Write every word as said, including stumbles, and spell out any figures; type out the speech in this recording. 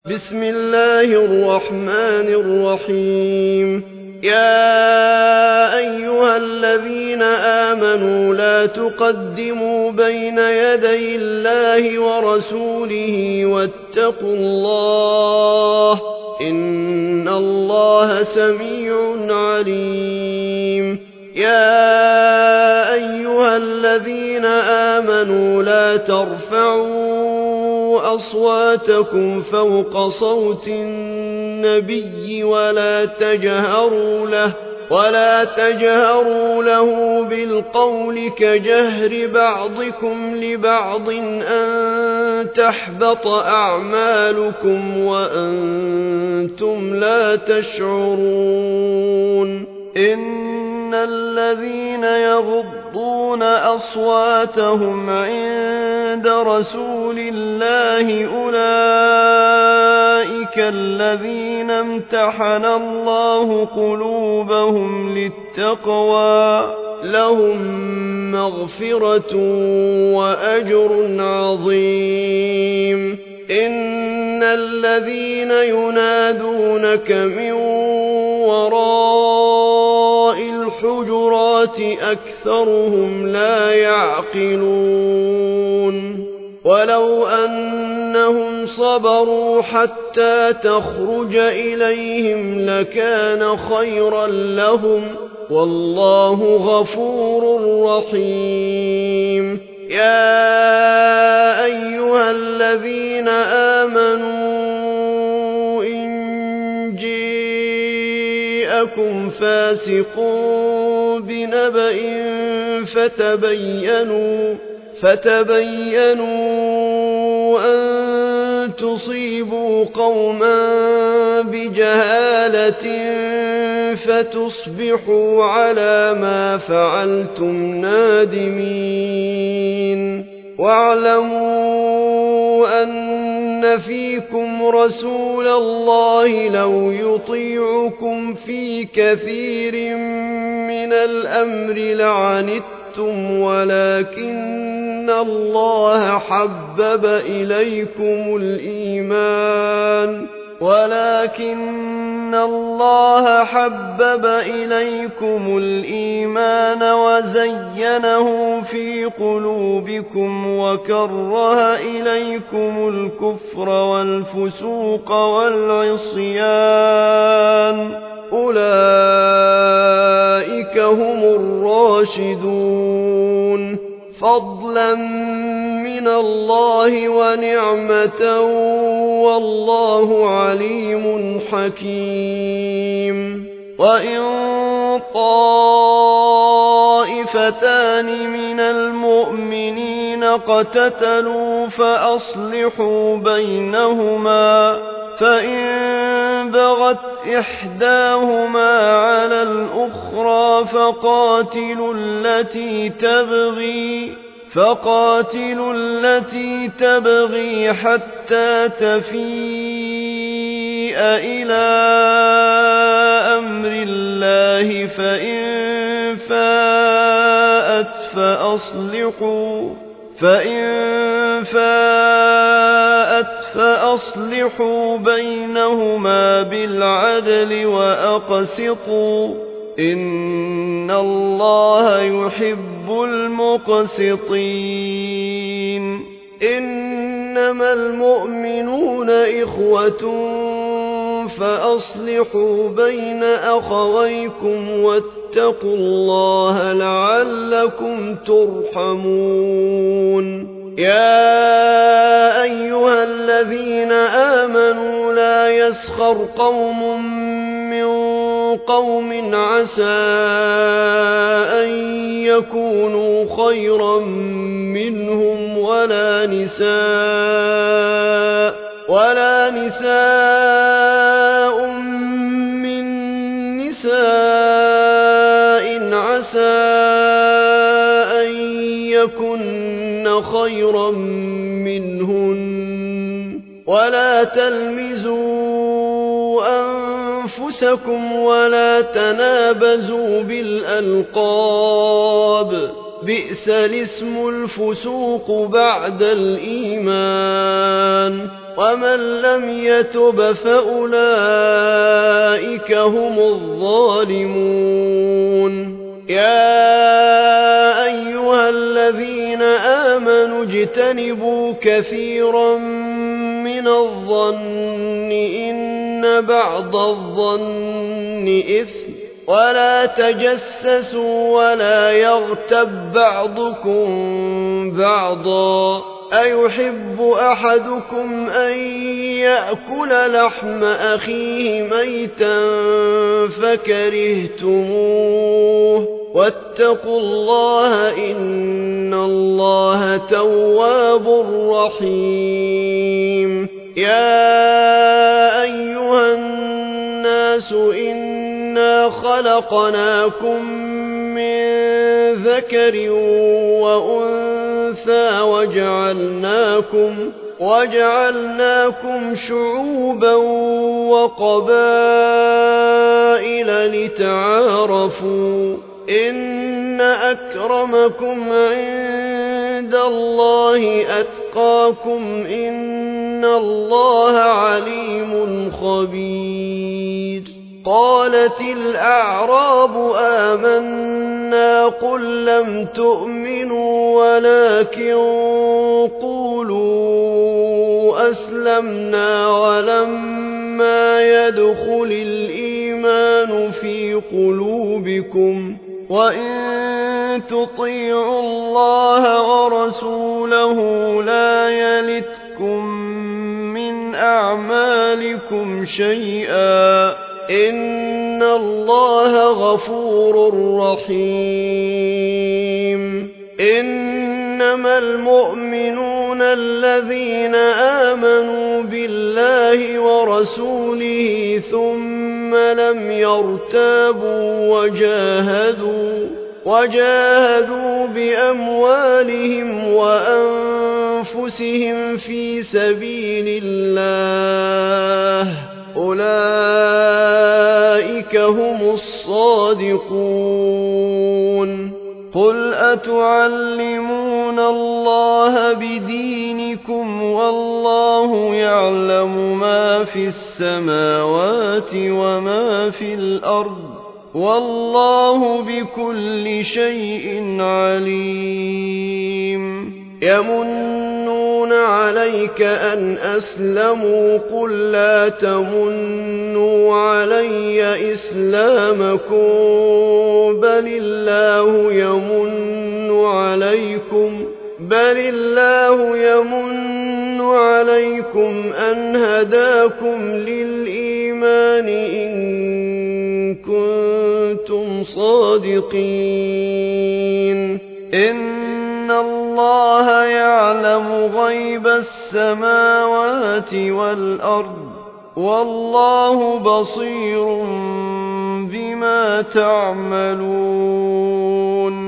بسم الله الرحمن الرحيم يا أيها الذين آمنوا لا تقدموا بين يدي الله ورسوله واتقوا الله إن الله سميع عليم يا أيها الذين آمنوا لا ترفعوا أصواتكم فوق صوت النبي ولا تجهروا له ولا تجهروا له بالقول كجهر بعضكم لبعض أن تحبط أعمالكم وأنتم لا تشعرون إن الذين يغضون أصواتهم عند رسول الله أولئك الذين امتحن الله قلوبهم للتقوى لهم مغفرة وأجر عظيم إن الذين ينادونك من وراء الحجرات أكثرهم لا يعقلون ولو أنهم صبروا حتى تخرج إليهم لكان خيرا لهم والله غفور رحيم يا أيها الذين آمنوا إن جاءكم فاسق بنبأ فتبينوا فتبينوا أن تصيبوا قوما بجهالة فتصبحوا على ما فعلتم نادمين واعلموا أن فيكم رسول الله لو يطيعكم في كثير من الأمر لعنتم ولكن الله حبب إليكم الإيمان ولكن الله حبب إليكم الإيمان وزينه في قلوبكم وكره إليكم الكفر والفسوق والعصيان أولئك هم الراشدون فضلا من الله ونعمة والله عليم حكيم وإن طائفتان من المؤمنين اقتتلوا فأصلحوا بينهما فإن بغت إحداهما على الأخرى فقاتلوا التي تبغي فقاتلوا التي تبغي حتى تفيء إلى أمر الله فإن فاءت فأصلحوا فإن فاءت فأصلحوا بينهما بالعدل وأقسطوا إن الله يحب المقسطين إنما المؤمنون إخوة فأصلحوا بين أخويكم واتقوا الله لعلكم ترحمون يا أيها الذين آمنوا لا يسخر قوم من قوم عسى أن يكونوا خيرا منهم ولا نساء ولا نساء من نساء عسى أن يكن خيرا منهن ولا تلمزوا أنفسكم ولا تنابزوا بالألقاب بئس الاسم الفسوق بعد الإيمان ومن لم يتب فأولئك هم الظالمون يا أيها الذين آمنوا اجتنبوا كثيرا من الظن إن بعض الظن إثم ولا تجسسوا ولا يغتب بعضكم بعضا أيحب أحدكم أن يأكل لحم أخيه ميتا فكرهتموه واتقوا الله إن الله تواب رحيم يا أيها الناس إنا خلقناكم من ذكر وأنثى وجعلناكم, وجعلناكم شعوبا وقبائل لتعارفوا إن أكرمكم عند الله أتقاكم إن الله عليم خبير قالت الأعراب آمنا قل لم تؤمنوا ولكن قولوا أسلمنا ولما يدخل الإيمان في قلوبكم وإن تطيعوا الله ورسوله لا يلتكم من أعمالكم شيئا إن الله غفور رحيم إنما المؤمنون الذين آمنوا بالله ورسوله ثم لم يرتابوا وجاهدوا, وجاهدوا بأموالهم وأنفسهم في سبيل الله أولئك هم الصادقون قل أتعلمون الله بدينكم والله يعلم ما في السماوات وما في الأرض والله بكل شيء عليم يمنون عليك أن أسلموا قل لا تمنوا علي إسلامكم بل الله يمن عليكم بل الله يمن عليكم أن هداكم للإيمان إن كنتم صادقين إن الله يعلم غيب السماوات والأرض والله بصير بما تعملون